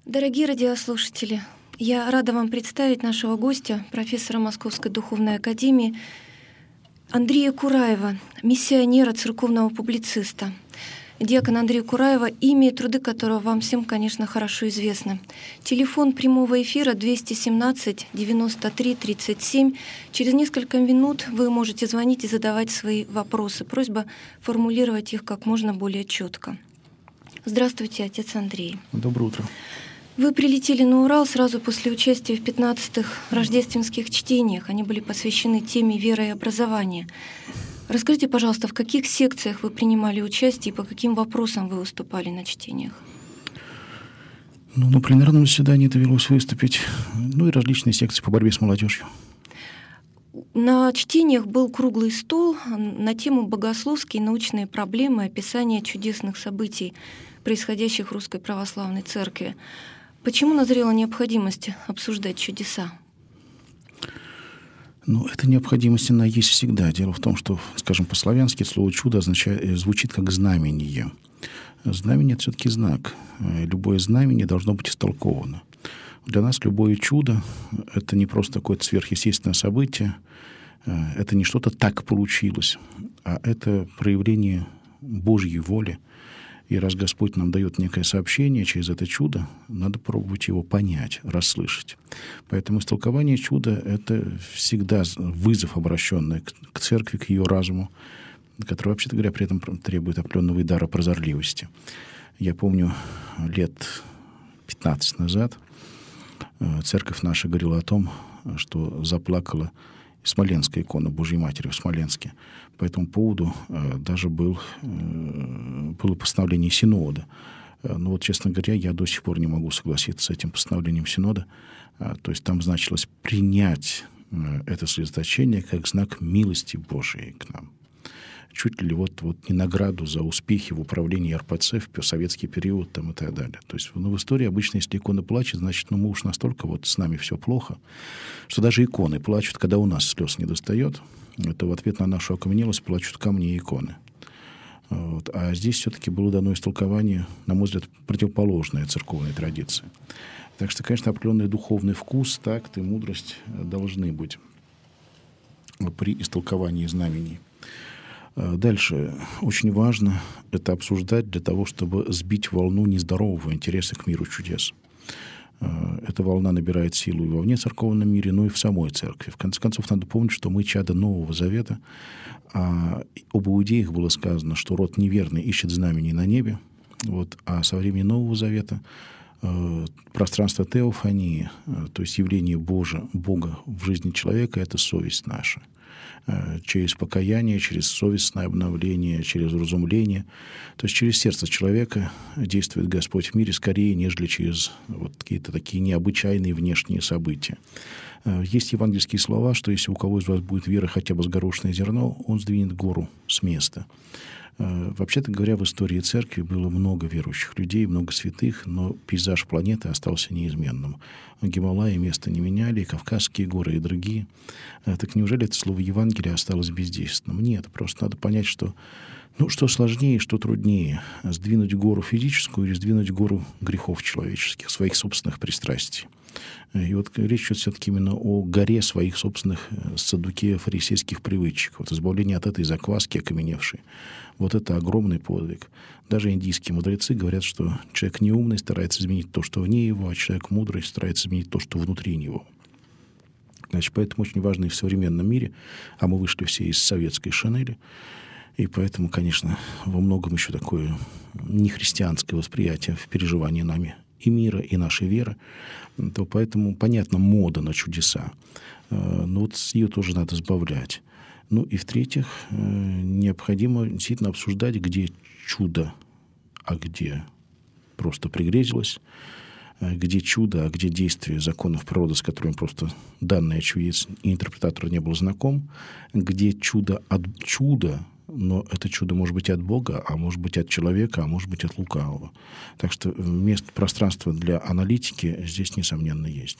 Дорогие радиослушатели, я рада вам представить нашего гостя, профессора Московской духовной академии Андрея Кураева, миссионера, церковного публициста. Диакон Андрея Кураева, имя и труды которого вам всем, конечно, хорошо известны. Телефон прямого эфира 217 93 37. Через несколько минут вы можете звонить и задавать свои вопросы. Просьба формулировать их как можно более четко. Здравствуйте, отец Андрей. Доброе утро. Вы прилетели на Урал сразу после участия в 15-х рождественских чтениях. Они были посвящены теме веры и образования. Расскажите, пожалуйста, в каких секциях вы принимали участие и по каким вопросам вы выступали на чтениях? На пленарном заседании довелось выступить, и различные секции по борьбе с молодежью. На чтениях был круглый стол на тему «Богословские и научные проблемы. Описание чудесных событий, происходящих в Русской Православной Церкви». Почему назрела необходимость обсуждать чудеса? Эта необходимость, она есть всегда. Дело в том, что, скажем, по-славянски слово «чудо» звучит как «знамение». Знамение — это все-таки знак. Любое знамение должно быть истолковано. Для нас любое чудо — это не просто какое-то сверхъестественное событие, это не что-то так получилось, а это проявление Божьей воли. И раз Господь нам дает некое сообщение через это чудо, надо пробовать его понять, расслышать. Поэтому истолкование чуда — это всегда вызов, обращенный к церкви, к ее разуму, который, вообще-то говоря, при этом требует определенного дара прозорливости. Я помню, лет 15 назад церковь наша говорила о том, что заплакала Смоленская икона Божьей Матери в Смоленске. По этому поводу даже было постановление Синода. Но честно говоря, я до сих пор не могу согласиться с этим постановлением Синода. То есть там значилось принять это слезоточение как знак милости Божией к нам. Чуть ли не награду за успехи в управлении РПЦ в советский период и так далее. То есть в истории обычно, если икона плачет, значит, мы уж настолько с нами все плохо, что даже иконы плачут, когда у нас слез не достает. Это в ответ на нашу окаменелость плачут камни и иконы. А здесь все-таки было дано истолкование, на мой взгляд, противоположное церковной традиции. Так что, конечно, определенный духовный вкус, такт и мудрость должны быть при истолковании знамений. Дальше. Очень важно это обсуждать для того, чтобы сбить волну нездорового интереса к миру чудес. Эта волна набирает силу и во внецерковном мире, но и в самой церкви. В конце концов, надо помнить, что мы чада Нового Завета. Об иудеях было сказано, что род неверный ищет знамений на небе. А со времени Нового Завета пространство теофании, то есть явление Бога в жизни человека, это совесть наша. Через покаяние, через совестное обновление, через вразумление. То есть через сердце человека действует Господь в мире скорее, нежели через какие-то такие необычайные внешние события. Есть евангельские слова, что если у кого из вас будет вера хотя бы с горошиное зерно, он сдвинет гору с места. Вообще-то говоря, в истории церкви было много верующих людей, много святых, но пейзаж планеты остался неизменным. Гималаи место не меняли, и Кавказские горы, и другие. Так неужели это слово Евангелия осталось бездейственным? Нет, просто надо понять, что что сложнее, что труднее, сдвинуть гору физическую или сдвинуть гору грехов человеческих, своих собственных пристрастий. И речь идет все-таки именно о горе своих собственных саддукеев-фарисейских привычек, избавление от этой закваски окаменевшей. Это огромный подвиг. Даже индийские мудрецы говорят, что человек неумный старается изменить то, что вне его, а человек мудрый старается изменить то, что внутри него. Поэтому очень важно и в современном мире, а мы вышли все из советской шинели, и поэтому, конечно, во многом еще такое нехристианское восприятие в переживании нами и мира, и нашей веры. То поэтому, понятно, мода на чудеса. Но ее тоже надо сбавлять. И в-третьих, необходимо действительно обсуждать, где чудо, а где просто пригрезилось, где чудо, а где действие законов природы, с которыми просто данный очевидец и интерпретатор не был знаком, где чудо от чуда, но это чудо может быть от Бога, а может быть от человека, а может быть от лукавого. Так что пространство для аналитики здесь, несомненно, есть.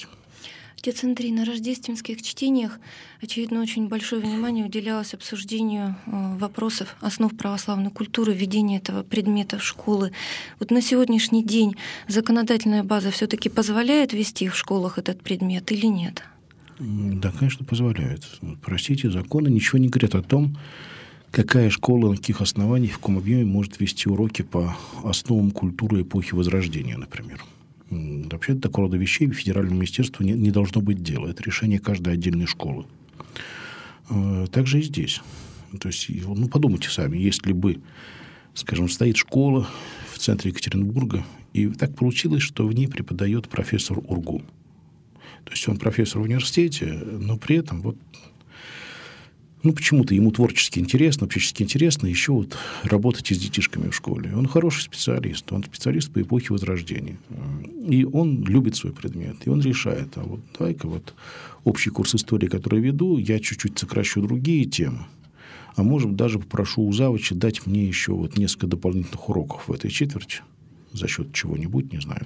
Отец Андрей, на рождественских чтениях, очевидно, очень большое внимание уделялось обсуждению вопросов основ православной культуры, введения этого предмета в школы. Вот на сегодняшний день законодательная база все-таки позволяет ввести в школах этот предмет или нет? Да, конечно, позволяет. Простите, законы ничего не говорят о том, какая школа, на каких основаниях, в каком объеме может вести уроки по основам культуры эпохи Возрождения, например. Вообще такого рода вещей федеральному министерству не должно быть дела. Это решение каждой отдельной школы. Также и здесь. То есть, подумайте сами, если бы, скажем, стоит школа в центре Екатеринбурга, и так получилось, что в ней преподает профессор УрГУ. То есть он профессор в университете, но при этом почему-то ему творчески интересно, общественно интересно еще работать с детишками в школе. Он хороший специалист, он специалист по эпохе Возрождения. И он любит свой предмет, и он решает, давай-ка общий курс истории, который веду, я чуть-чуть сокращу другие темы, а может, даже попрошу у завуча дать мне еще несколько дополнительных уроков в этой четверти, за счет чего-нибудь, не знаю,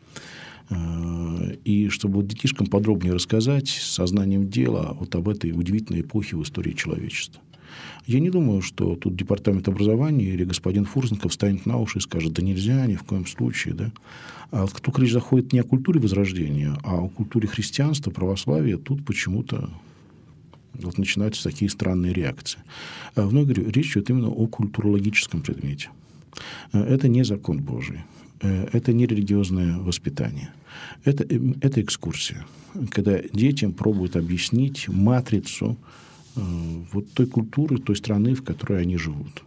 и чтобы детишкам подробнее рассказать сознанием дела об этой удивительной эпохе в истории человечества. Я не думаю, что тут департамент образования или господин Фурсенков встанет на уши и скажет, да нельзя ни в коем случае. Да? А только речь заходит не о культуре Возрождения, а о культуре христианства, православия, тут почему-то начинаются такие странные реакции. Вновь говорю, речь идет именно о культурологическом предмете. Это не закон Божий. Это не религиозное воспитание. Это экскурсия, когда детям пробуют объяснить матрицу той культуры, той страны, в которой они живут.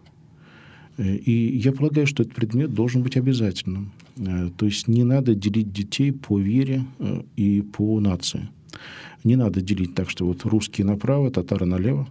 И я полагаю, что этот предмет должен быть обязательным. То есть не надо делить детей по вере и по нации. Не надо делить так, что русские направо, татары налево.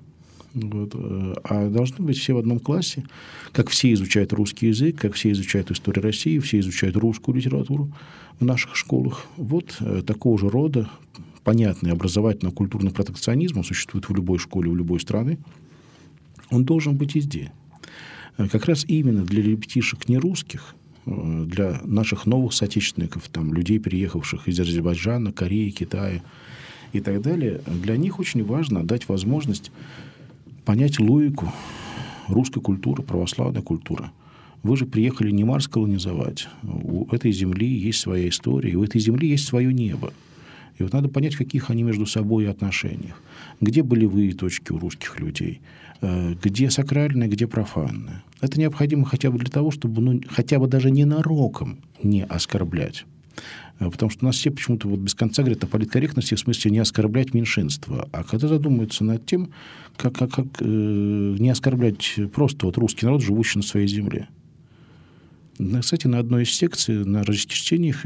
А должны быть все в одном классе, как все изучают русский язык, как все изучают историю России, все изучают русскую литературу в наших школах. Такого же рода понятный образовательно-культурный протекционизм существует в любой школе, в любой стране. Он должен быть везде. Как раз именно для ребятишек нерусских, для наших новых соотечественников, людей, переехавших из Азербайджана, Кореи, Китая и так далее, для них очень важно дать возможность понять логику русской культуры, православной культуры. Вы же приехали не Марс колонизовать. У этой земли есть своя история, и у этой земли есть свое небо. И надо понять, в каких они между собой отношениях. Где болевые точки у русских людей, где сакральное, где профанное. Это необходимо хотя бы для того, чтобы хотя бы даже ненароком не оскорблять. Потому что у нас все почему-то без конца говорят о политкорректности в смысле не оскорблять меньшинство. А когда задумаются над тем, как не оскорблять просто русский народ, живущий на своей земле. Кстати, на одной из секций, на рождествениях,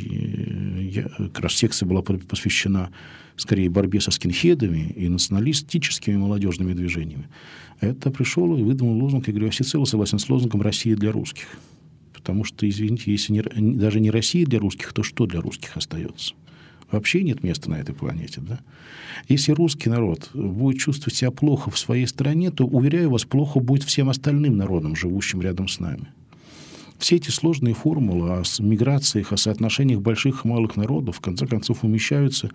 как раз секция была посвящена скорее борьбе со скинхедами и националистическими молодежными движениями. Это пришел и выдумал лозунг, я говорю, я всецело согласен с лозунгом «Россия для русских». Потому что, извините, если даже не Россия для русских, то что для русских остается? Вообще нет места на этой планете. Да? Если русский народ будет чувствовать себя плохо в своей стране, то, уверяю вас, плохо будет всем остальным народам, живущим рядом с нами. Все эти сложные формулы о миграциях, о соотношениях больших и малых народов, в конце концов, умещаются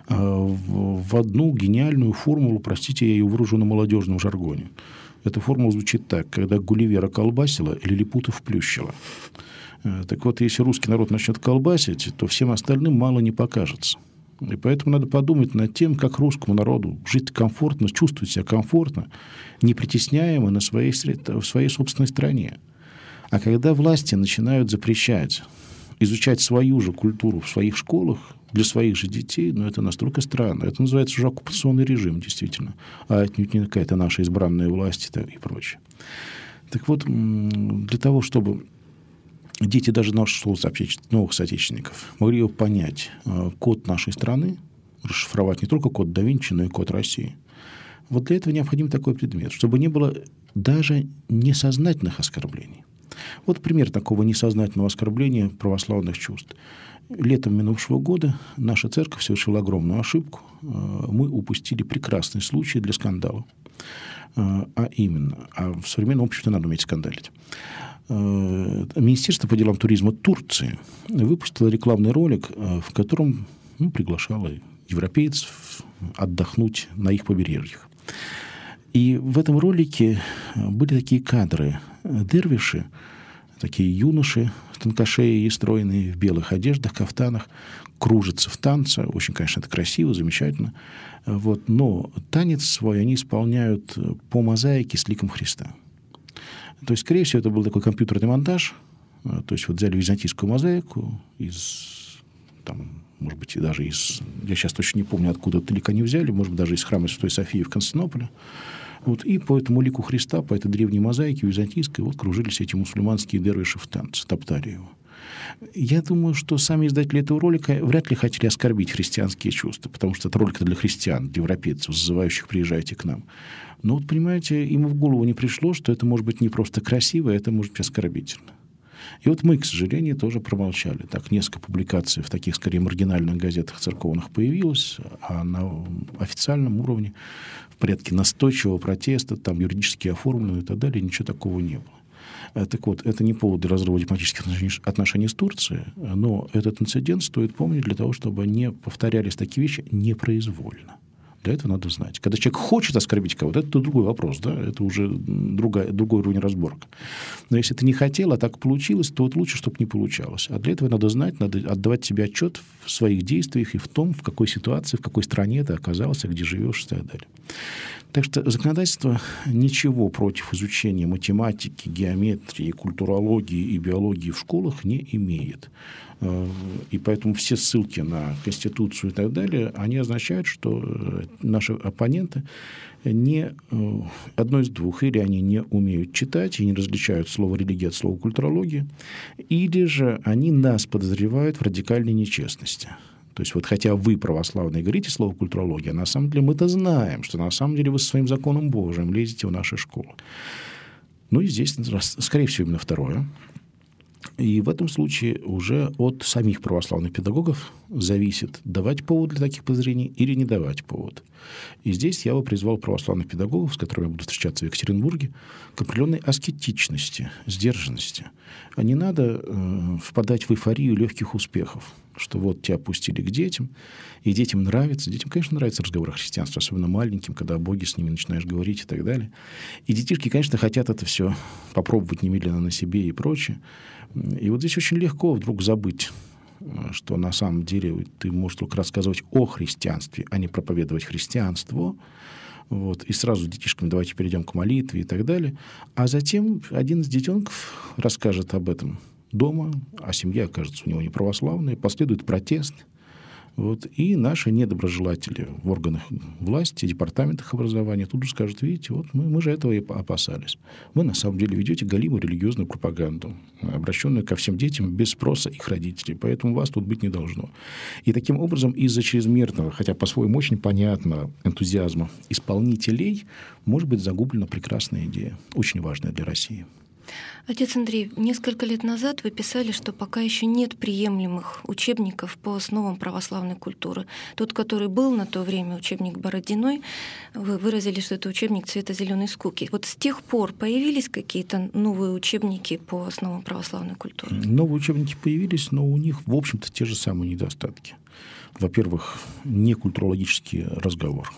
в одну гениальную формулу, простите, я ее выражу на молодежном жаргоне. Эта формула звучит так: когда Гулливера колбасила, лилипутов плющила. Так вот, если русский народ начнет колбасить, то всем остальным мало не покажется. И поэтому надо подумать над тем, как русскому народу жить комфортно, чувствовать себя комфортно, не притесняемо в своей собственной стране. А когда власти начинают запрещать изучать свою же культуру в своих школах для своих же детей, это настолько странно. Это называется уже оккупационный режим, действительно. А отнюдь не какая-то наша избранная власть и прочее. Так вот, для того, чтобы дети даже наших новых соотечественников могли понять код нашей страны, расшифровать не только код да Винчи, но и код России, для этого необходим такой предмет, чтобы не было даже несознательных оскорблений. Пример такого несознательного оскорбления православных чувств. Летом минувшего года наша церковь совершила огромную ошибку. Мы упустили прекрасный случай для скандала. А в современном обществе надо уметь скандалить. Министерство по делам туризма Турции выпустило рекламный ролик, в котором приглашала европейцев отдохнуть на их побережьях. И в этом ролике были такие кадры. Дервиши, такие юноши, тонкошеи и стройные, в белых одеждах, кафтанах, кружатся в танце. Очень, конечно, это красиво, замечательно. Но танец свой они исполняют по мозаике с ликом Христа. То есть, скорее всего, это был такой компьютерный монтаж. То есть, взяли византийскую мозаику может быть, и даже из... Я сейчас точно не помню, откуда этот лик они взяли. Может быть, даже из храма Святой Софии в Константинополе. И по этому лику Христа, по этой древней мозаике византийской, кружились эти мусульманские дервиши в танце, топтали его. Я думаю, что сами издатели этого ролика вряд ли хотели оскорбить христианские чувства, потому что это ролик для христиан, для европейцев, зазывающих «приезжайте к нам». Но понимаете, им в голову не пришло, что это может быть не просто красиво, это может быть оскорбительно. И мы, к сожалению, тоже промолчали. Так, несколько публикаций в таких, скорее, маргинальных газетах церковных появилось, а на официальном уровне, в порядке настойчивого протеста, там юридически оформлено и так далее, ничего такого не было. Так вот, это не повод для разрыва дипломатических отношений с Турцией, но этот инцидент стоит помнить для того, чтобы не повторялись такие вещи непроизвольно. Для этого надо знать. Когда человек хочет оскорбить кого-то, это другой вопрос, да? Это уже другой уровень разборка. Но если ты не хотел, а так получилось, то лучше, чтобы не получалось. А для этого надо знать, надо отдавать себе отчет в своих действиях и в том, в какой ситуации, в какой стране ты оказался, где живешь и так далее. Так что законодательство ничего против изучения математики, геометрии, культурологии и биологии в школах не имеет. И поэтому все ссылки на Конституцию и так далее, они означают, что наши оппоненты не одно из двух. Или они не умеют читать и не различают слово «религия» от слова «культурология», или же они нас подозревают в радикальной нечестности. То есть хотя вы, православные, говорите слово «культурология», на самом деле мы-то знаем, что на самом деле вы со своим законом Божиим лезете в наши школы. И здесь, скорее всего, именно второе. И в этом случае уже от самих православных педагогов зависит, давать повод для таких подозрений или не давать повод. И здесь я бы призвал православных педагогов, с которыми я буду встречаться в Екатеринбурге, к определенной аскетичности, сдержанности. А не надо впадать в эйфорию легких успехов, что тебя пустили к детям, и детям нравится. Детям, конечно, нравится разговор о христианстве, особенно маленьким, когда о Боге с ними начинаешь говорить и так далее. И детишки, конечно, хотят это все попробовать немедленно на себе и прочее. И здесь очень легко вдруг забыть, что на самом деле ты можешь только рассказывать о христианстве, а не проповедовать христианство. И сразу с детишками давайте перейдем к молитве и так далее. А затем один из детенков расскажет об этом дома, а семья окажется у него не православная, последует протест. И наши недоброжелатели в органах власти, департаментах образования тут же скажут: видите, мы же этого и опасались. Вы на самом деле ведете галимую религиозную пропаганду, обращенную ко всем детям без спроса их родителей, поэтому вас тут быть не должно. И таким образом из-за чрезмерного, хотя по-своему очень понятного энтузиазма исполнителей может быть загублена прекрасная идея, очень важная для России. Отец Андрей, несколько лет назад вы писали, что пока еще нет приемлемых учебников по основам православной культуры. Тот, который был на то время, учебник Бородиной, вы выразили, что это учебник цвета зеленой скуки. С тех пор появились какие-то новые учебники по основам православной культуры? Новые учебники появились, но у них, в общем-то, те же самые недостатки. Во-первых, не культурологический разговор.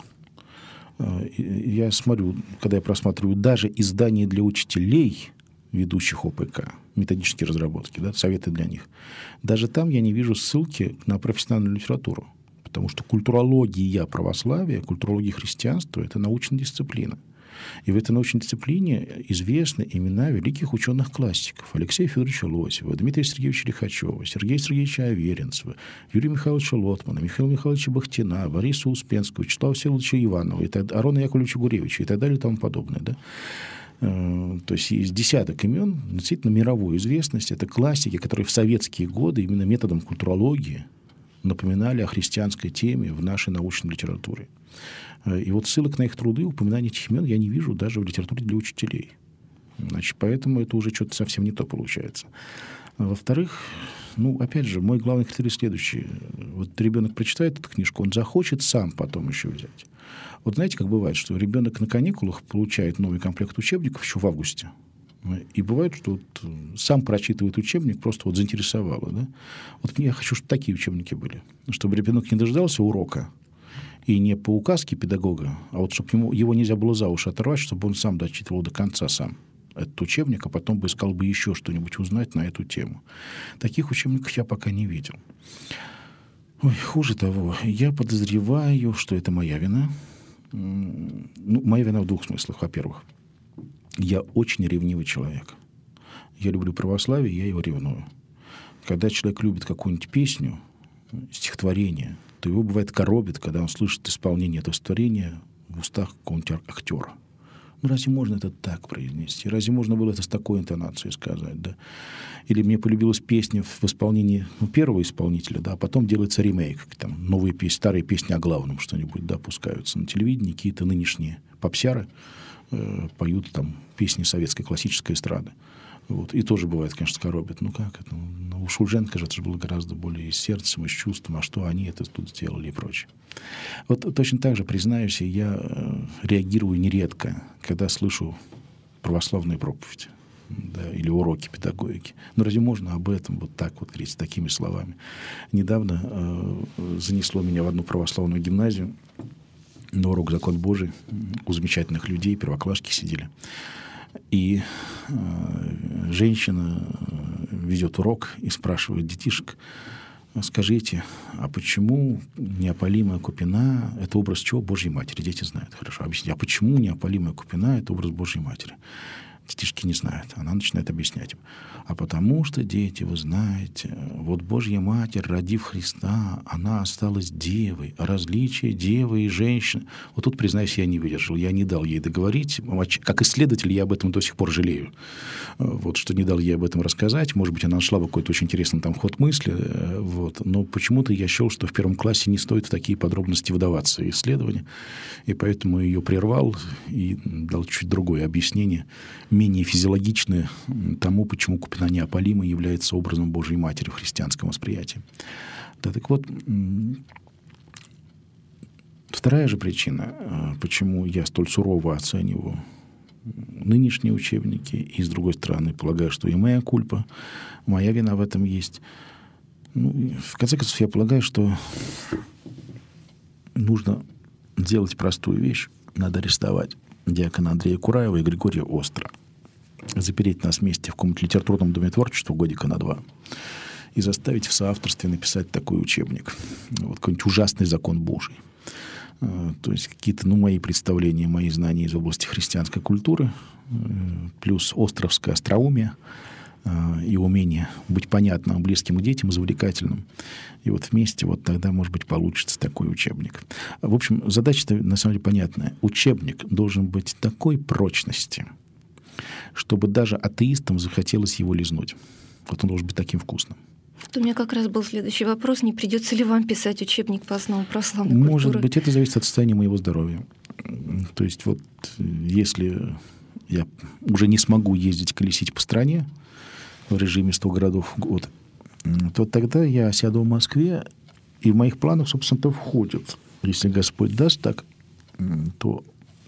Я смотрю, когда я просматриваю даже издания для учителей, ведущих ОПК, методические разработки, советы для них. Даже там я не вижу ссылки на профессиональную литературу, потому что культурология православия, культурология христианства – это научная дисциплина. И в этой научной дисциплине известны имена великих ученых-классиков: Алексея Федоровича Лосева, Дмитрия Сергеевича Лихачева, Сергея Сергеевича Аверинцева, Юрия Михайловича Лотмана, Михаила Михайловича Бахтина, Бориса Успенского, Вячеслава Всеволодовича Иванова, Арона Яковлевича Гуревича и так далее и тому подобное. То есть есть десяток имен, действительно мировую известность. Это классики, которые в советские годы именно методом культурологии напоминали о христианской теме в нашей научной литературе. И ссылок на их труды, упоминаний этих имен я не вижу даже в литературе для учителей. Поэтому это уже что-то совсем не то получается. Во-вторых, опять же, мой главный критерий следующий. Ребенок прочитает эту книжку, он захочет сам потом еще взять. Знаете, как бывает, что ребенок на каникулах получает новый комплект учебников еще в августе. И бывает, что вот сам прочитывает учебник, просто вот заинтересовало. Да? Вот я хочу, чтобы такие учебники были. Чтобы ребенок не дождался урока, и не по указке педагога, а вот чтобы его нельзя было за уши оторвать, чтобы он сам дочитывал до конца сам этот учебник, а потом бы искал бы еще что-нибудь узнать на эту тему. Таких учебников я пока не видел. Ой, хуже того, я подозреваю, что это моя вина. Моя вина в двух смыслах. Во-первых, я очень ревнивый человек. Я люблю православие, я его ревную. Когда человек любит какую-нибудь песню, стихотворение, то его, бывает, коробит, когда он слышит исполнение этого стихотворения в устах какого-нибудь актера. Разве можно это так произнести? Разве можно было это с такой интонацией сказать? Да? Или мне полюбилась песня в исполнении первого исполнителя, да, а потом делается ремейк, там, новые песни, старые песни о главном что-нибудь, да, пускаются на телевидении, какие-то нынешние попсяры поют там песни советской классической эстрады. Вот. И тоже бывает, конечно, коробит. Как это? У Шульженко же это же было гораздо более и с сердцем, и с чувством, а что они это тут сделали и прочее. Вот точно так же, признаюсь, я реагирую нередко, когда слышу православные проповеди, да, или уроки педагогики. Разве можно об этом вот так вот говорить, с такими словами? Недавно занесло меня в одну православную гимназию на урок «Закон Божий». У замечательных людей, первоклашки сидели. И женщина ведет урок и спрашивает детишек: скажите, а почему неопалимая купина – это образ чего? Божьей Матери. Дети знают, хорошо. Объясните, а почему неопалимая купина – это образ Божьей Матери? Детишки не знают. Она начинает объяснять им. А потому что, дети, вы знаете, вот Божья Матерь, родив Христа, она осталась девой, а различие девы и женщины. Вот тут, признаюсь, я не выдержал. Я не дал ей договорить. Как исследователь я об этом до сих пор жалею. Вот, что не дал ей об этом рассказать. Может быть, она нашла бы какой-то очень интересный там ход мысли. Вот. Но почему-то я счел, что в первом классе не стоит в такие подробности выдаваться исследования. И поэтому ее прервал и дал чуть другое объяснение, менее физиологичное тому, почему купина неопалима является образом Божьей Матери в христианском восприятии. Да, так вот, вторая же причина, почему я столь сурово оцениваю нынешние учебники, и, с другой стороны, полагаю, что и моя кульпа, моя вина в этом есть. В конце концов, я полагаю, что нужно делать простую вещь. Надо арестовать диакона Андрея Кураева и Григория Остра, запереть нас вместе в каком-нибудь литературном доме творчества годика на 2 и заставить в соавторстве написать такой учебник. Вот какой-нибудь ужасный закон Божий. То есть какие-то, мои представления, мои знания из области христианской культуры, плюс островское остроумие и умение быть понятным близким к детям и завлекательным. И вот вместе вот тогда, может быть, получится такой учебник. В общем, задача-то на самом деле понятная. Учебник должен быть такой прочности, чтобы даже атеистам захотелось его лизнуть. Вот он должен быть таким вкусным. Вот у меня как раз был следующий вопрос. Не придется ли вам писать учебник по основам православной культуры? Может быть, это зависит от состояния моего здоровья. То есть вот если я уже не смогу ездить, колесить по стране в режиме 100 городов в год, то тогда я сяду в Москве, и в моих планах, собственно, это входит. Если Господь даст так, то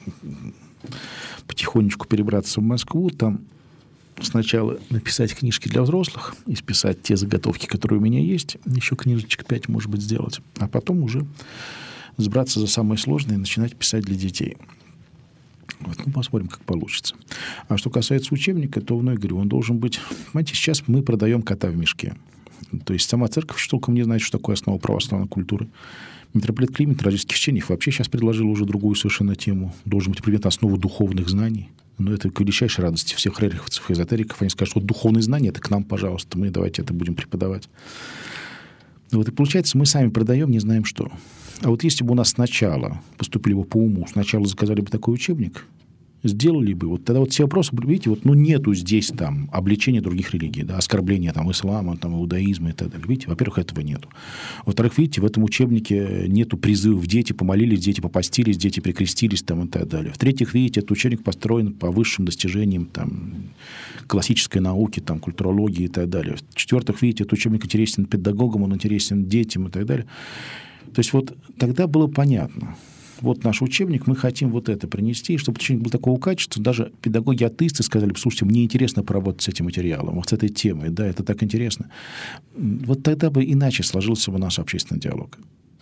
потихонечку перебраться в Москву, там сначала написать книжки для взрослых, исписать те заготовки, которые у меня есть, еще книжечек 5, может быть, сделать, а потом уже сбраться за самое сложное и начинать писать для детей. Вот, посмотрим, как получится. А что касается учебника, то вновь говорю, он должен быть... Понимаете, сейчас мы продаем кота в мешке. То есть сама церковь что толком не знает, что такое основа православной культуры. Митрополит Климент в рождественских чтениях вообще сейчас предложил уже другую совершенно тему. Должен быть предмет основы духовных знаний. Но это к величайшей радости всех рериховцев и эзотериков. Они скажут, вот духовные знания, это к нам, пожалуйста, мы давайте это будем преподавать. Вот и получается, мы сами продаем, не знаем что. А вот если бы у нас сначала поступили бы по уму, сначала заказали бы такой учебник, сделали бы, вот тогда вот все вопросы, видите, вот, нету здесь там обличения других религий, да, оскорбления там ислама, там, иудаизма и так далее. Видите, во-первых, этого нету. Во-вторых, видите, в этом учебнике нету призывов: дети помолились, дети попостились, дети прикрестились там, и так далее. В-третьих, видите, этот учебник построен по высшим достижениям там, классической науки, там, культурологии и так далее. В-четвертых, видите, этот учебник интересен педагогам, он интересен детям и так далее. То есть вот тогда было понятно. вот наш учебник, мы хотим вот это принести, и чтобы учебник был такого качества, даже педагоги-атеисты сказали, слушайте, мне интересно поработать с этим материалом, вот с этой темой, да, это так интересно. Вот тогда бы иначе сложился бы наш общественный диалог.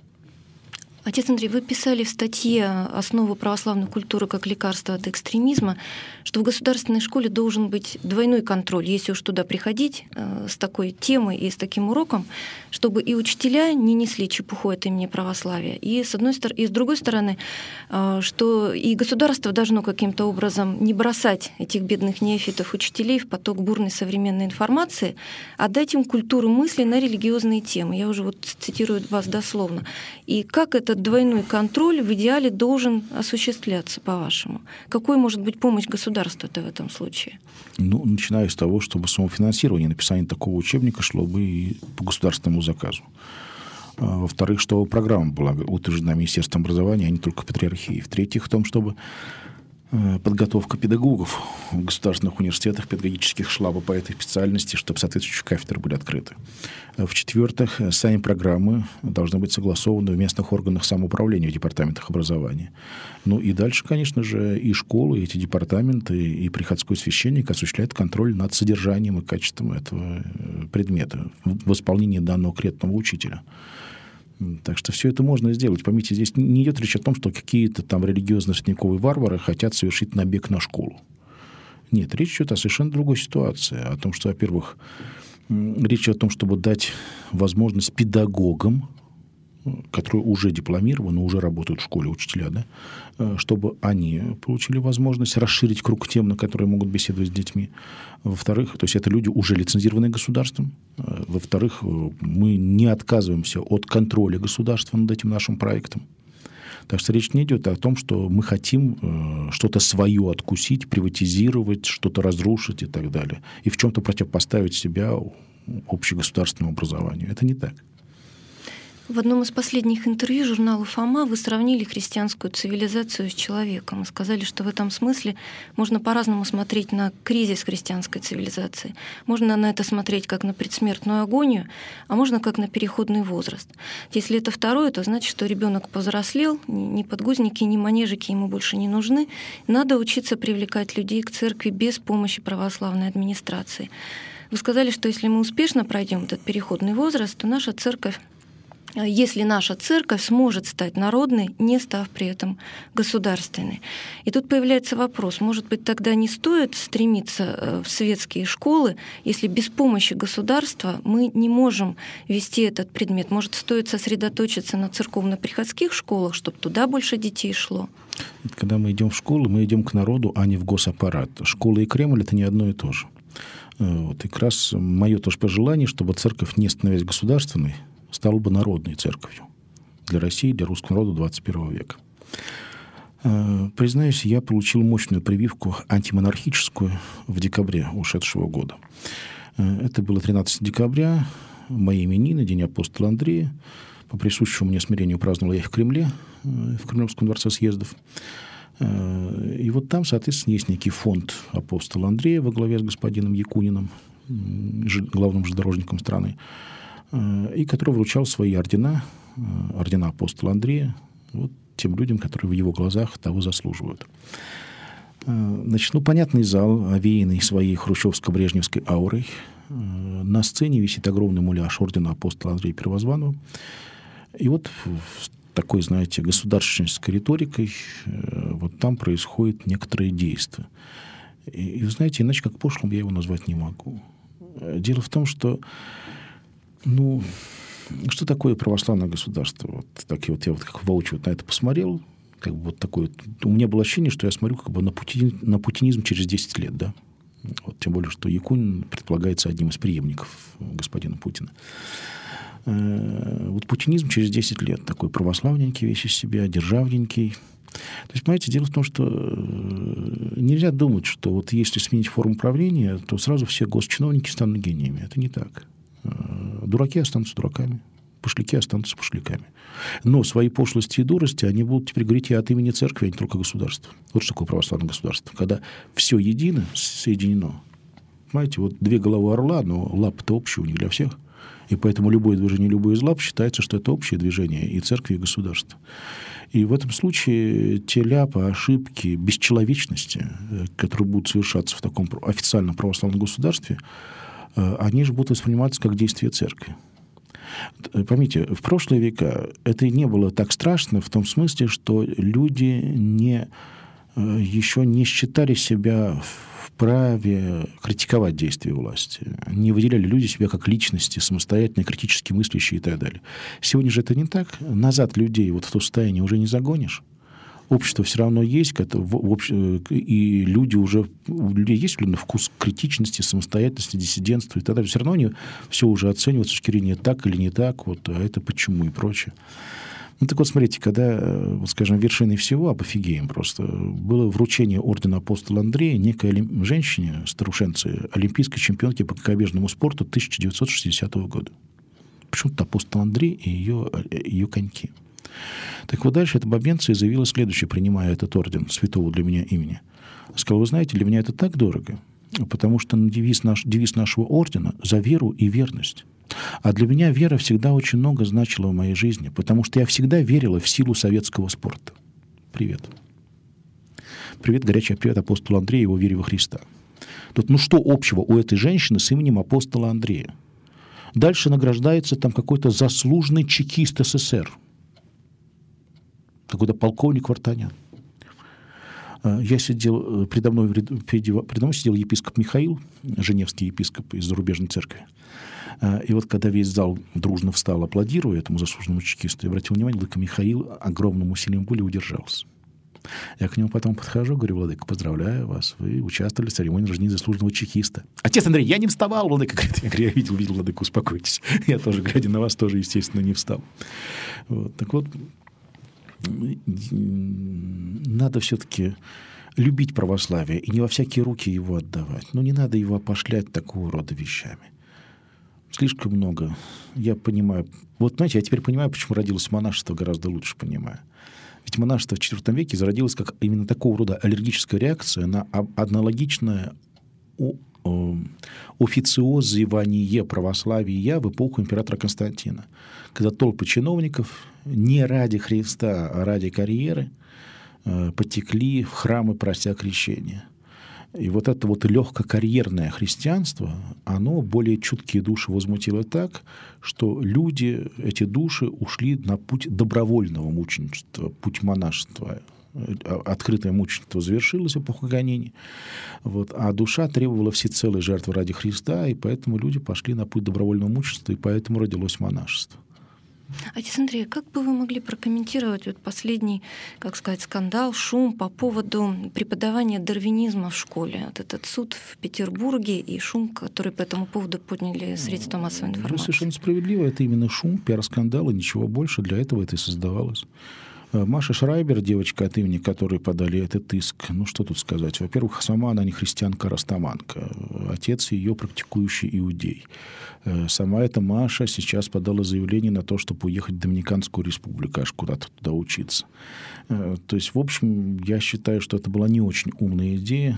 Отец Андрей, вы писали в статье «Основы православной культуры как лекарство от экстремизма», что в государственной школе должен быть двойной контроль, если уж туда приходить с такой темой и с таким уроком, чтобы и учителя не несли чепуху от имени православия, и с одной стороны, и с другой стороны, что и государство должно каким-то образом не бросать этих бедных неофитов учителей в поток бурной современной информации, а дать им культуру мысли на религиозные темы. Я уже вот цитирую вас дословно. И как этот двойной контроль в идеале должен осуществляться, по-вашему? Какой может быть помощь государства-то в этом случае? Ну, начиная с того, чтобы самофинансирование, написание такого учебника шло бы и по государственному заказу. Во-вторых, чтобы программа была утверждена Министерством образования, а не только Патриархией. В-третьих, в том, чтобы подготовка педагогов в государственных университетах педагогических шла бы по этой специальности, чтобы соответствующие кафедры были открыты. В-четвертых, сами программы должны быть согласованы в местных органах самоуправления, в департаментах образования. Ну и дальше, конечно же, и школы, и эти департаменты, и приходской священник осуществляют контроль над содержанием и качеством этого предмета в исполнении данного конкретного учителя. Так что все это можно сделать. Поймите, здесь не идет речь о том, что какие-то там религиозно-средневековые варвары хотят совершить набег на школу. Нет, речь идет о совершенно другой ситуации. О том, что, во-первых, речь идет о том, чтобы дать возможность педагогам, которые уже дипломированы, уже работают в школе, учителя, да, чтобы они получили возможность расширить круг тем, на которые могут беседовать с детьми. Во-вторых, то есть это люди, уже лицензированные государством. Во-вторых, мы не отказываемся от контроля государства над этим нашим проектом. Так что речь не идет о том, что мы хотим что-то свое откусить, приватизировать, что-то разрушить и так далее. И в чем-то противопоставить себя общегосударственному образованию. Это не так. В одном из последних интервью журналу «Фома» вы сравнили христианскую цивилизацию с человеком и сказали, что в этом смысле можно по-разному смотреть на кризис христианской цивилизации. Можно на это смотреть как на предсмертную агонию, а можно как на переходный возраст. Если это второе, то значит, что ребенок повзрослел, ни подгузники, ни манежики ему больше не нужны. Надо учиться привлекать людей к церкви без помощи православной администрации. Вы сказали, что если мы успешно пройдем этот переходный возраст, то наша церковь, если наша церковь сможет стать народной, не став при этом государственной. И тут появляется вопрос, может быть, тогда не стоит стремиться в светские школы, если без помощи государства мы не можем вести этот предмет? Может, стоит сосредоточиться на церковно-приходских школах, чтобы туда больше детей шло? Когда мы идем в школу, мы идем к народу, а не в госаппарат. Школа и Кремль — это не одно и то же. Вот. И как раз мое тоже пожелание, чтобы церковь, не становясь государственной, стала бы народной церковью для России, для русского народа 21 века. Признаюсь, я получил мощную прививку антимонархическую в декабре ушедшего года. Это было 13 декабря, мои именины, День апостола Андрея. По присущему мне смирению праздновал я их в Кремле, в Кремлевском дворце съездов. И вот там, соответственно, есть некий фонд апостола Андрея во главе с господином Якуниным, главным железнодорожником страны, и который вручал свои ордена апостола Андрея, вот тем людям, которые в его глазах того заслуживают. Значит, понятный зал, овеянный своей хрущевско-брежневской аурой. На сцене висит огромный муляж ордена апостола Андрея Первозванного. И вот такой, знаете, государственной риторикой вот там происходит некоторые действия. И вы знаете, иначе как пошлым я его назвать не могу. Дело в том, что что такое православное государство? Вот так вот я вот как воочию вот на это посмотрел, как бы вот такое. У меня было ощущение, что я смотрю как бы на путинизм через 10 лет, да. Вот, тем более, что Якунин предполагается одним из преемников господина Путина. Вот путинизм через 10 лет. Такой православненький весь из себя, державненький. То есть, понимаете, дело в том, что нельзя думать, что вот если сменить форму правления, то сразу все госчиновники станут гениями. Это не так. Дураки останутся дураками, пошляки останутся пошляками. Но свои пошлости и дурости они будут теперь говорить и от имени церкви, а не только государства. Вот что такое православное государство. Когда все едино, соединено. Понимаете, вот две головы орла, но лапы-то общие у них для всех. И поэтому любое движение, любой излап считается, что это общее движение и церкви, и государства. И в этом случае те ляпы, ошибки, бесчеловечности, которые будут совершаться в таком официальном православном государстве, они же будут восприниматься как действие церкви. Поймите, в прошлые века это не было так страшно в том смысле, что люди еще не считали себя вправе критиковать действия власти. Не выделяли люди себя как личности, самостоятельные, критически мыслящие и так далее. Сегодня же это не так. Назад людей вот в то состояние уже не загонишь. Общество все равно есть, и люди уже, у людей есть вкус к критичности, самостоятельности, диссидентству и так далее. Все равно они все уже оценивают с точки зрения так или не так, вот, а это почему и прочее. Ну, так вот, смотрите, когда, вот, скажем, вершиной всего, апофигеем просто, было вручение ордена апостола Андрея некой женщине, старушенце, олимпийской чемпионке по конькобежному спорту 1960 года. Почему-то апостол Андрей и ее коньки. Так вот, дальше эта бабенция заявила следующее, принимая этот орден святого для меня имени. Сказала: вы знаете, для меня это так дорого, потому что девиз нашего ордена «За веру и верность». А для меня вера всегда очень много значила в моей жизни, потому что я всегда верила в силу советского спорта. Привет. Привет, горячий привет апостолу Андрею и его вере во Христа. Тут, ну что общего у этой женщины с именем апостола Андрея? Дальше награждается там какой-то заслуженный чекист СССР. Какой-то полковник Вартанян. Я сидел, предо мной сидел епископ Михаил, женевский епископ из зарубежной церкви. И вот когда весь зал дружно встал, аплодируя этому заслуженному чекисту, я обратил внимание, владыка Михаил огромным усилием воли удержался. Я к нему потом подхожу, говорю: владыка, поздравляю вас, вы участвовали в церемонии рождения заслуженного чекиста. Отец Андрей, я не вставал, владыка. Говорит, я говорю: я видел, владыка, успокойтесь. Я тоже, глядя на вас, тоже, естественно, не встал. Вот. Так вот, надо все-таки любить православие и не во всякие руки его отдавать. Но не надо его опошлять такого рода вещами. Слишком много. Я понимаю. Вот, знаете, я теперь понимаю, почему родилось монашество, гораздо лучше понимаю. Ведь монашество в IV веке зародилось как именно такого рода аллергическая реакция на аналогичное официозывание православия в эпоху императора Константина, когда толпы чиновников не ради Христа, а ради карьеры потекли в храмы, прося крещения. И вот это вот легкокарьерное христианство, оно более чуткие души возмутило так, что люди, эти души, ушли на путь добровольного мученичества, путь монашества. Открытое мученичество завершилось, эпоха гонений. Вот, а душа требовала всецелой жертвы ради Христа, и поэтому люди пошли на путь добровольного мученичества, и поэтому родилось монашество. Отец Андрей, как бы вы могли прокомментировать вот последний, как сказать, скандал, шум по поводу преподавания дарвинизма в школе? Вот этот суд в Петербурге и шум, который по этому поводу подняли средства массовой информации. Совершенно справедливо. Это именно шум, пиар-скандал, и ничего больше. Для этого это и создавалось. Маша Шрайбер, девочка, от имени которой подали этот иск, ну что тут сказать. Во-первых, сама она не христианка, а растаманка. Отец ее практикующий иудей. Сама эта Маша сейчас подала заявление на то, чтобы уехать в Доминиканскую республику, аж куда-то туда учиться. То есть, в общем, я считаю, что это была не очень умная идея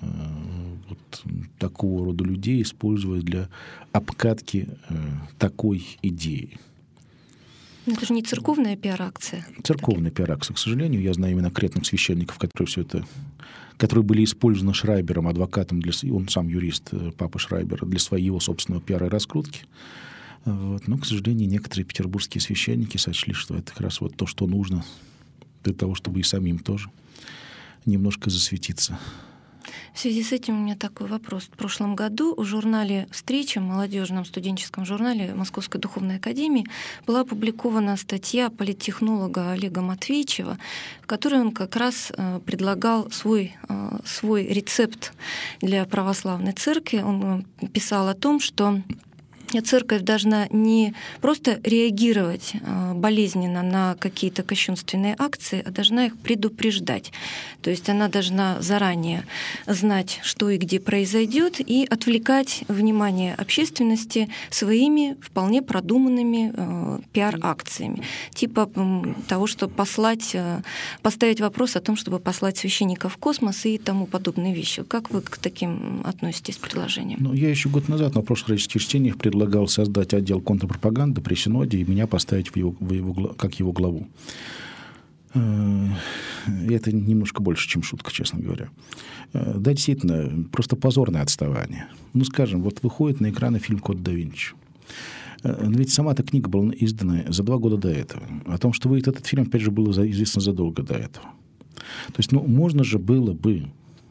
вот такого рода людей использовать для обкатки такой идеи. Это же не церковная пиар-акция. Церковная пиар-акция, к сожалению. Я знаю именно конкретных священников, которые были использованы Шрайбером, адвокатом, он сам юрист, папа Шрайбера, для своего собственного пиара и раскрутки. Вот. Но, к сожалению, некоторые петербургские священники сочли, что это как раз вот то, что нужно для того, чтобы и самим тоже немножко засветиться. В связи с этим у меня такой вопрос. В прошлом году в журнале «Встреча», молодежном студенческом журнале Московской духовной академии, была опубликована статья политтехнолога Олега Матвеичева, в которой он как раз предлагал свой рецепт для православной церкви. Он писал о том, что церковь должна не просто реагировать болезненно на какие-то кощунственные акции, а должна их предупреждать. То есть она должна заранее знать, что и где произойдет, и отвлекать внимание общественности своими вполне продуманными пиар-акциями. Типа того, что поставить вопрос о том, чтобы послать священников в космос и тому подобные вещи. Как вы к таким относитесь предложениям? Я еще год назад на прошлых чтениях предлагал создать отдел контрпропаганды при Синоде и меня поставить как его главу. Это немножко больше, чем шутка, честно говоря. Да, действительно, просто позорное отставание. Ну, скажем, вот выходит на экраны фильм «Код да Винчи». Но ведь сама эта книга была издана за 2 года до этого. О том, что выйдет этот фильм, опять же, было известно задолго до этого. То есть, можно же было бы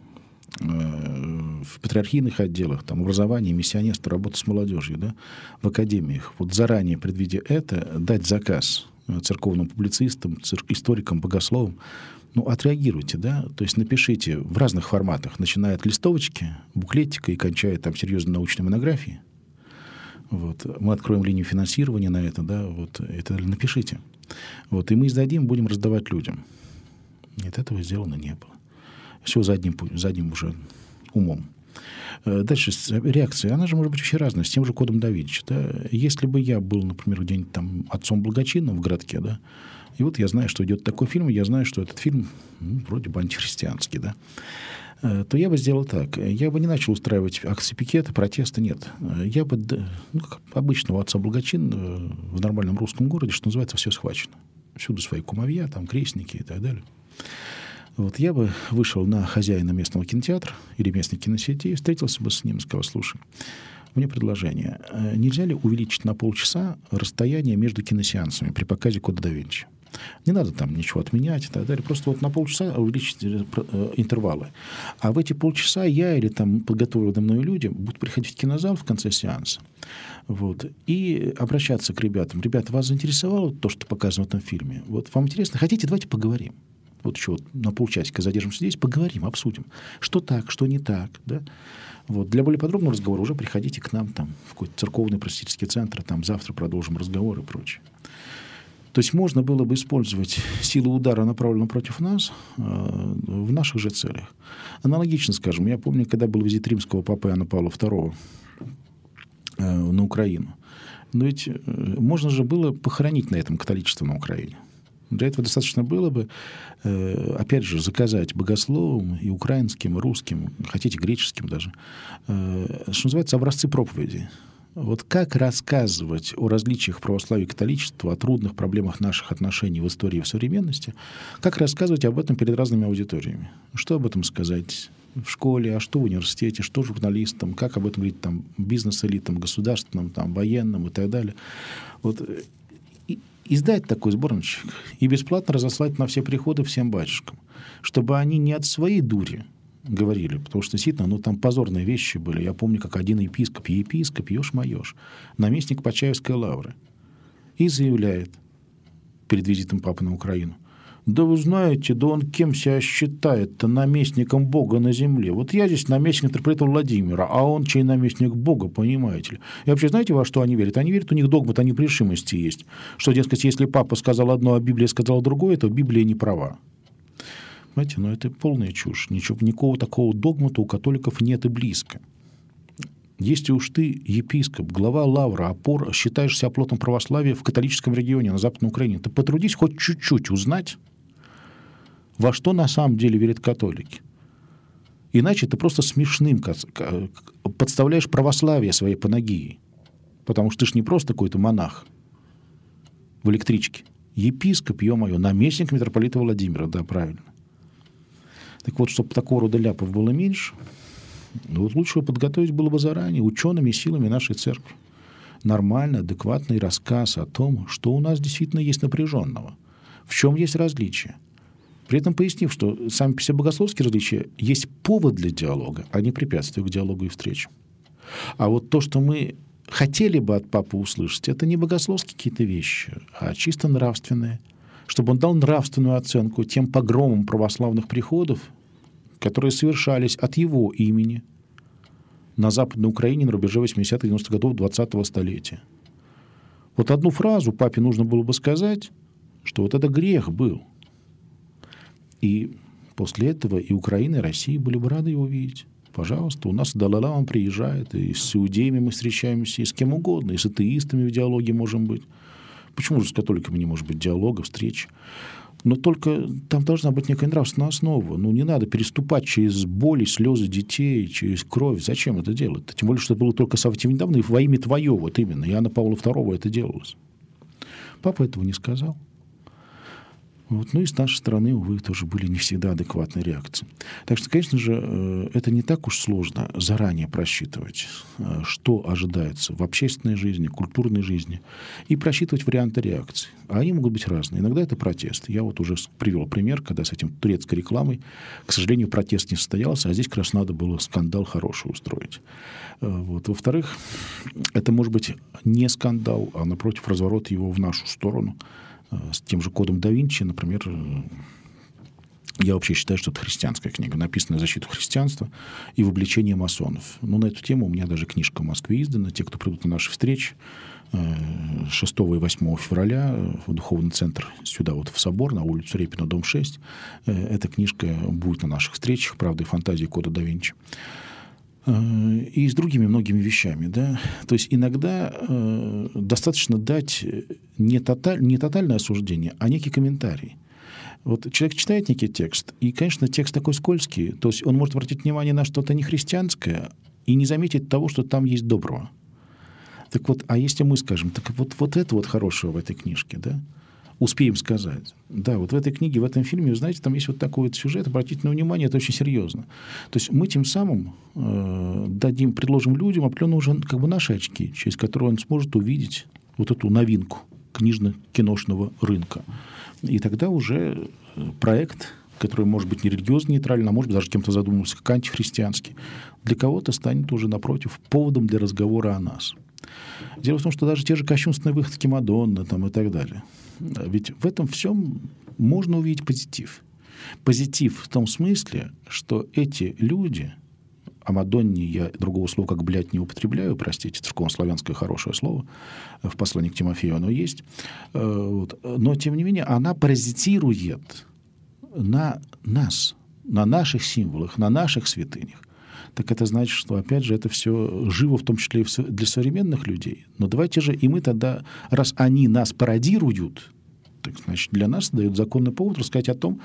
в патриархийных отделах, там, образование, миссионерство, работа с молодежью, да, в академиях, вот заранее предвидя это, дать заказ церковным публицистам, историкам, богословам, отреагируйте, да, то есть напишите в разных форматах, начиная от листовочки, буклетика и кончая там серьезной научной монографией. Вот. Мы откроем линию финансирования на это, да, вот, это напишите. Вот, и мы издадим, будем раздавать людям. Нет, этого сделано не было. Все задним уже умом. Дальше реакция, она же может быть очень разная, с тем же кодом да Винчи. Да? Если бы я был, например, где-нибудь там отцом благочинным в городке, да, и вот я знаю, что идет такой фильм, я знаю, что этот фильм вроде бы антихристианский, да, то я бы сделал так. Я бы не начал устраивать акции пикета, протеста, нет. Я бы, как обычно у отца благочин в нормальном русском городе, что называется, все схвачено. Всюду свои кумовья, там крестники и так далее. Вот я бы вышел на хозяина местного кинотеатра или местной киносети и встретился бы с ним и сказал: слушай, у меня предложение. Нельзя ли увеличить на полчаса расстояние между киносеансами при показе «Кода да Винчи»? Не надо там ничего отменять и так далее. Просто вот на полчаса увеличить интервалы. А в эти полчаса я или там подготовленные мною люди будут приходить в кинозал в конце сеанса. Вот, и обращаться к ребятам. Ребята, вас заинтересовало то, что показано в этом фильме? Вот вам интересно? Хотите, давайте поговорим. Вот еще на полчасика задержимся здесь, поговорим, обсудим. Что так, что не так. Да? Вот. Для более подробного разговора уже приходите к нам там, в какой-то церковный просветительский центр, там завтра продолжим разговор и прочее. То есть можно было бы использовать силу удара, направленную против нас, в наших же целях. Аналогично, скажем, я помню, когда был визит римского папы Иоанна Павла II на Украину. Но ведь можно же было похоронить на этом католичество на Украине. Для этого достаточно было бы, опять же, заказать богословам и украинским, и русским, хотите, греческим даже, что называется, образцы проповеди. Вот как рассказывать о различиях православия и католичества, о трудных проблемах наших отношений в истории и в современности, как рассказывать об этом перед разными аудиториями? Что об этом сказать в школе, а что в университете, что журналистам, как об этом говорить там бизнес-элитам, государственным, там, военным и так далее. Вот. Издать такой сборничек и бесплатно разослать на все приходы всем батюшкам, чтобы они не от своей дури говорили, потому что действительно, там позорные вещи были. Я помню, как один епископ, ешь-моешь, наместник Почаевской лавры, и заявляет перед визитом папы на Украину: да вы знаете, да он кем себя считает-то, наместником Бога на земле. Вот я здесь наместник митрополита Владимира, а он чей наместник Бога, понимаете ли. И вообще, знаете, во что они верят? Они верят, у них догмат о непрешимости есть. Что, дескать, если папа сказал одно, а Библия сказала другое, то Библия не права. Понимаете, это полная чушь. Никакого такого догмата у католиков нет и близко. Если уж ты епископ, глава лавры, опора, считаешь себя плотом православия в католическом регионе на Западной Украине, ты потрудись хоть чуть-чуть узнать, во что на самом деле верят католики. Иначе ты просто смешным подставляешь православие своей панагией. Потому что ты ж не просто какой-то монах в электричке. Епископ, ё-моё, наместник митрополита Владимира, да, правильно. Так вот, чтобы такого рода ляпов было меньше, лучше подготовить было бы заранее учеными силами нашей церкви нормальный, адекватный рассказ о том, что у нас действительно есть напряженного, в чем есть различия. При этом пояснив, что сами все богословские различия есть повод для диалога, а не препятствие к диалогу и встрече. А вот то, что мы хотели бы от папы услышать, это не богословские какие-то вещи, а чисто нравственные. Чтобы он дал нравственную оценку тем погромам православных приходов, которые совершались от его имени на Западной Украине на рубеже 80-х, 90-х годов 20-го столетия. Вот одну фразу папе нужно было бы сказать, что вот это грех был. И после этого и Украина, и Россия были бы рады его видеть. Пожалуйста, у нас Далай-лама приезжает, и с иудеями мы встречаемся, и с кем угодно, и с атеистами в диалоге можем быть. Почему же с католиками не может быть диалога, встречи? Но только там должна быть некая нравственная основа. Ну, не надо переступать через боль и слезы детей, через кровь. Зачем это делать? Тем более, что это было только совсем недавно, и во имя твое, вот именно. Иоанна Павла II это делалось. Папа этого не сказал. Вот. Ну и с нашей стороны, увы, тоже были не всегда адекватные реакции. Так что, конечно же, это не так уж сложно заранее просчитывать, что ожидается в общественной жизни, культурной жизни, и просчитывать варианты реакций. А они могут быть разные. Иногда это протест. Я вот уже привел пример, когда с этим турецкой рекламой, к сожалению, протест не состоялся, а здесь как раз надо было скандал хороший устроить. Вот. Во-вторых, это может быть не скандал, а, напротив, разворот его в нашу сторону. С тем же кодом да Винчи, например, я вообще считаю, что это христианская книга, написанная в защиту христианства и в обличении масонов. Но на эту тему у меня даже книжка в Москве издана. Те, кто придут на наши встречи 6 и 8 февраля в Духовный центр сюда, вот в собор, на улицу Репина, дом 6, эта книжка будет на наших встречах «Правда и фантазии кода да Винчи». И с другими многими вещами. Да? То есть иногда достаточно дать не тотальное осуждение, а некий комментарий. Вот человек читает некий текст, и, конечно, текст такой скользкий, то есть он может обратить внимание на что-то нехристианское и не заметить того, что там есть доброго. Так вот, а если мы скажем, так вот это вот хорошего в этой книжке, да? Успеем сказать. Да, вот в этой книге, в этом фильме, вы знаете, там есть вот такой вот сюжет, обратите на внимание, это очень серьезно. То есть мы тем самым предложим людям определенно уже как бы наши очки, через которые он сможет увидеть вот эту новинку книжно-киношного рынка. И тогда уже проект, который может быть не религиозно нейтральный, а может быть даже кем-то задумывался как антихристианский, для кого-то станет уже, напротив, поводом для разговора о нас. Дело в том, что даже те же кощунственные выходки Мадонны там, и так далее. Ведь в этом всем можно увидеть позитив. Позитив в том смысле, что эти люди, о Мадонне я другого слова как «блядь» не употребляю, простите, церковнославянское хорошее слово, в послании к Тимофею оно есть, вот. Но, тем не менее, она паразитирует на нас, на наших символах, на наших святынях. Так это значит, что, опять же, это все живо, в том числе и для современных людей. Но давайте же и мы тогда, раз они нас пародируют, так значит, для нас дают законный повод рассказать о том,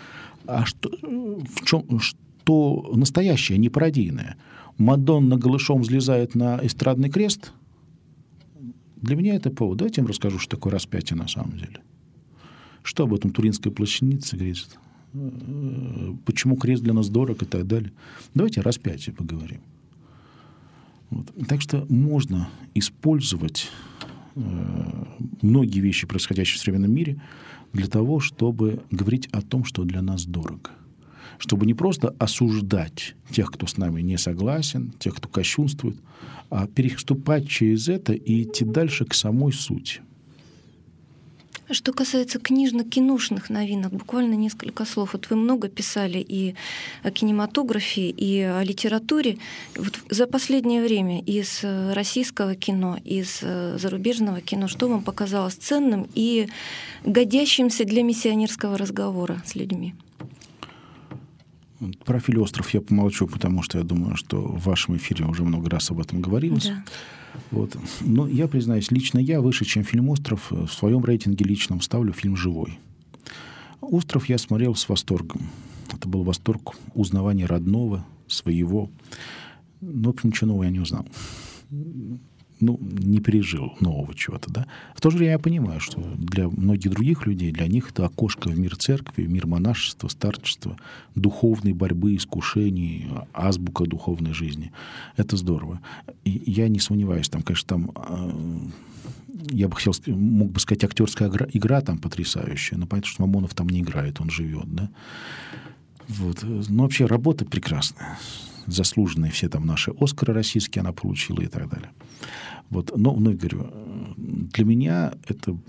что настоящее, не пародийное. Мадонна голышом взлезает на эстрадный крест. Для меня это повод. Давайте я вам расскажу, что такое распятие на самом деле. Что об этом Туринская плащаница говорит? Почему крест для нас дорог и так далее. Давайте о распятии поговорим. Вот. Так что можно использовать многие вещи, происходящие в современном мире, для того, чтобы говорить о том, что для нас дорого. Чтобы не просто осуждать тех, кто с нами не согласен, тех, кто кощунствует, а переступать через это и идти дальше к самой сути. Что касается книжно-киношных новинок, буквально несколько слов. Вот вы много писали и о кинематографе, и о литературе. Вот за последнее время из российского кино, из зарубежного кино, что вам показалось ценным и годящимся для миссионерского разговора с людьми? Про «Филёстров» я помолчу, потому что я думаю, что в вашем эфире уже много раз об этом говорилось. Да. Вот. Но я признаюсь, лично я выше, чем фильм «Остров», в своем рейтинге личном ставлю фильм «Живой». «Остров» я смотрел с восторгом. Это был восторг узнавания родного, своего. Но, в общем, ничего нового я не узнал. Не пережил нового чего-то, да. В то же время я понимаю, что для многих других людей, для них это окошко в мир церкви, в мир монашества, старчества, духовной борьбы, искушений, азбука духовной жизни. Это здорово. И я не сомневаюсь, там, конечно, там, я бы хотел, мог бы сказать, актерская игра там потрясающая, но понятно, что Мамонов там не играет, он живет, да. Вот. Но вообще работа прекрасная. Заслуженные все там наши «Оскары» российские она получила и так далее. Вот. Но вновь говорю, для меня это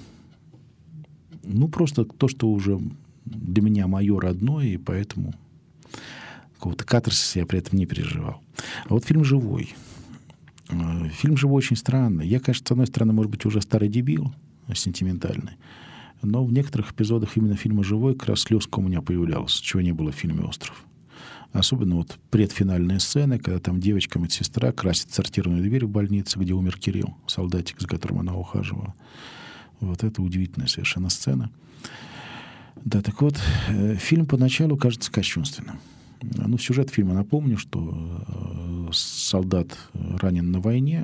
просто то, что уже для меня мое родное, и поэтому какого-то катарсиса я при этом не переживал. А вот фильм «Живой». Фильм «Живой» очень странный. Я, конечно, с одной стороны, может быть, уже старый дебил, сентиментальный, но в некоторых эпизодах именно фильма «Живой» как раз слезка у меня появлялась, чего не было в фильме «Остров». Особенно вот предфинальные сцены, когда там девочка-медсестра красит сортирную дверь в больнице, где умер Кирилл, солдатик, за которым она ухаживала. Вот это удивительная совершенно сцена. Да, так вот, фильм поначалу кажется кощунственным. Ну, сюжет фильма напомню, что солдат ранен на войне,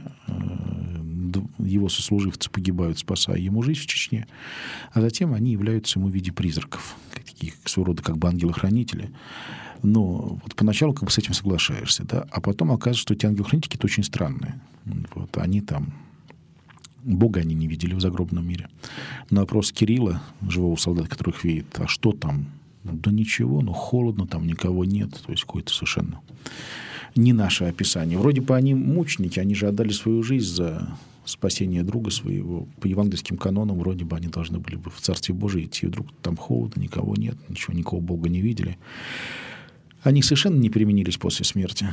его сослуживцы погибают, спасая ему жизнь в Чечне, а затем они являются ему в виде призраков, таких своего рода как бы ангелы-хранители. Но вот поначалу как бы с этим соглашаешься, да, а потом оказывается, что эти ангелы-хранители какие-то очень странные. Вот, они там... Бога они не видели в загробном мире. На вопрос Кирилла, живого солдата, который их видит, а что там? Да ничего, но холодно, там никого нет. То есть какое-то совершенно не наше описание. Вроде бы они мученики, они же отдали свою жизнь за спасение друга своего. По евангельским канонам вроде бы они должны были бы в Царстве Божие идти. Вдруг там холодно, никого нет, ничего, никакого Бога не видели. Они совершенно не переменились после смерти.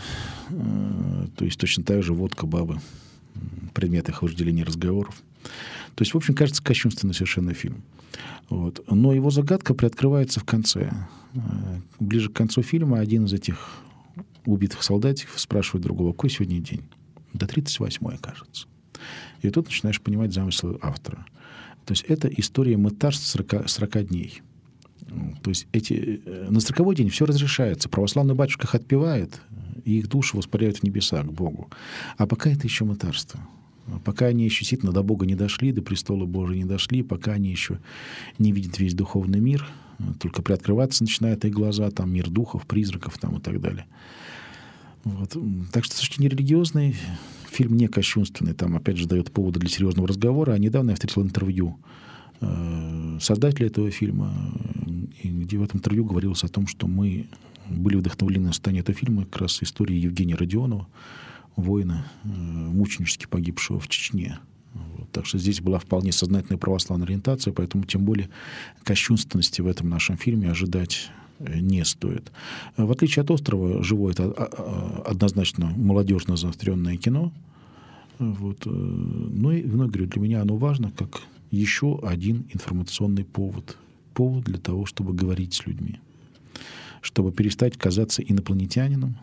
То есть точно так же водка, бабы, предмет их вожделения разговоров. То есть, в общем, кажется, кощунственный совершенно фильм. Вот. Но его загадка приоткрывается в конце. Ближе к концу фильма один из этих убитых солдатиков спрашивает другого: какой сегодня день? Да 38-й, кажется. И тут начинаешь понимать замысел автора. То есть это история мытарств 40 дней. То есть на 40-й день все разрешается. Православный батюшка их отпевает, и их души воспаряют в небеса к Богу. А пока это еще мытарство. Пока они еще действительно до Бога не дошли, до престола Божия не дошли, пока они еще не видят весь духовный мир, только приоткрываться начинают их глаза, там мир духов, призраков там, и так далее. Вот. Так что с точки зрения религиозной фильм не кощунственный, там опять же дает поводы для серьезного разговора. А недавно я встретил интервью создателя этого фильма, где в этом интервью говорилось о том, что мы были вдохновлены на создание этого фильма как раз историей Евгения Родионова, воина, мученически погибшего в Чечне. Вот. Так что здесь была вполне сознательная православная ориентация, поэтому тем более кощунственности в этом нашем фильме ожидать не стоит. В отличие от «Острова», «Живой» — это однозначно молодежно заостренное кино. Вот. Ну и, вновь говорю, для меня оно важно как еще один информационный повод. Повод для того, чтобы говорить с людьми. Чтобы перестать казаться инопланетянином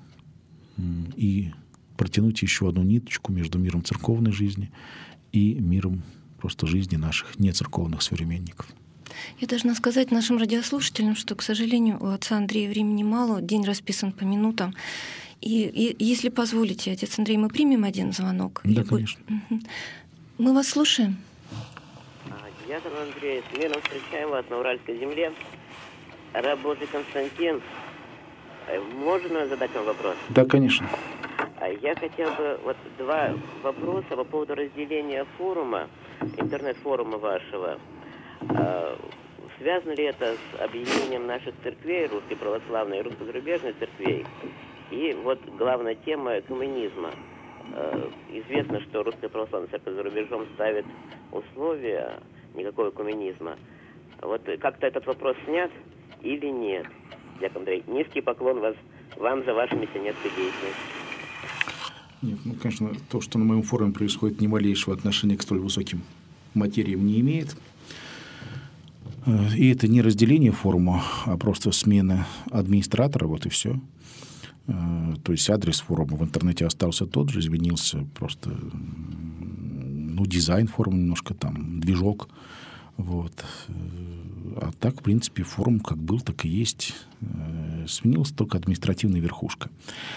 и протянуть еще одну ниточку между миром церковной жизни и миром просто жизни наших нецерковных современников. Я должна сказать нашим радиослушателям, что, к сожалению, у отца Андрея времени мало, день расписан по минутам. И если позволите, отец Андрей, мы примем один звонок? Да, конечно. Мы вас слушаем. Я, Андрей, с миром встречаем вас на Уральской земле. Раб Божий Константин. Можно задать вам вопрос? Да, конечно. Я хотел бы два вопроса по поводу разделения форума, интернет-форума вашего. Связано ли это с объединением наших церквей, русской православной и русско-зарубежной церквей? И главная тема коммунизма. Известно, что русская православная церковь за рубежом ставит условия никакого коммунизма. Как-то этот вопрос снят или нет? Яков Андрей, низкий поклон вам за вашу миссионерскую деятельность. Нет, конечно, то, что на моем форуме происходит, ни малейшего отношения к столь высоким материям не имеет. И это не разделение форума, а просто смена администратора, вот и все. То есть адрес форума в интернете остался тот же, изменился просто дизайн форума немножко, там, движок. Вот. А так, в принципе, форум как был, так и есть. Сменилась только административная верхушка.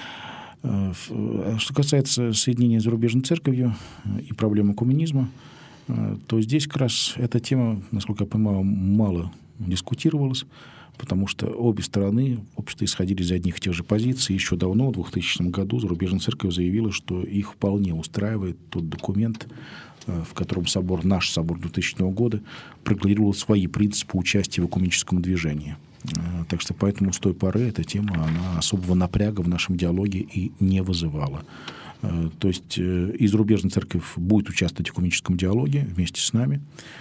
Что касается соединения с зарубежной церковью и проблемы коммунизма, то здесь как раз эта тема, насколько я понимаю, мало дискутировалась, потому что обе стороны, общество, исходили из одних и тех же позиций. Еще давно, в 2000 году, зарубежная церковь заявила, что их вполне устраивает тот документ, в котором наш собор 2000 года прокламировал свои принципы участия в экуменическом движении. Так что поэтому с той поры эта тема, она особого напряга в нашем диалоге и не вызывала. То есть и зарубежная церковь будет участвовать в экуменическом диалоге вместе с нами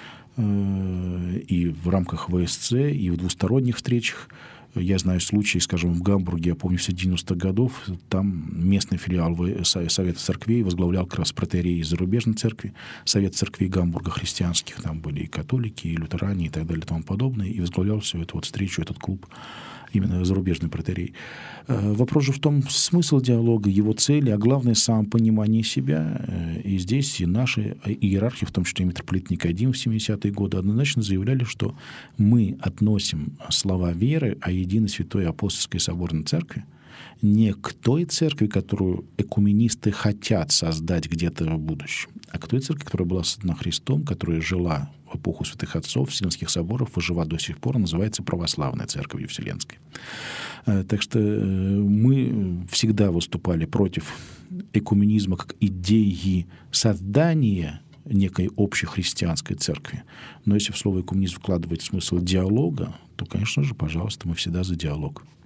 и в рамках ВСЦ, и в двусторонних встречах. Я знаю случаи, скажем, в Гамбурге, я помню, в 90-х годов, там местный филиал Совета церквей возглавлял как раз протоиерей из зарубежной церкви, Совет церквей Гамбурга христианских, там были и католики, и лютеране, и так далее, и тому подобное, и возглавлял всю эту встречу, этот клуб именно зарубежный протоиерей. Вопрос же в том, смысл диалога, его цели, а главное, самопонимание себя. И здесь и наши иерархи, в том числе и митрополит Никодим в 70-е годы, однозначно заявляли, что мы относим слова веры о единой святой апостольской соборной церкви не к той церкви, которую экуменисты хотят создать где-то в будущем, а к той церкви, которая была создана Христом, которая жила в эпоху святых отцов, Вселенских соборов, и жива до сих пор, называется Православная Церковь Вселенской. Так что мы всегда выступали против экуменизма как идеи создания некой общехристианской церкви. Но если в слово экуменизм вкладывать смысл диалога, то, конечно же, пожалуйста, мы всегда за диалог.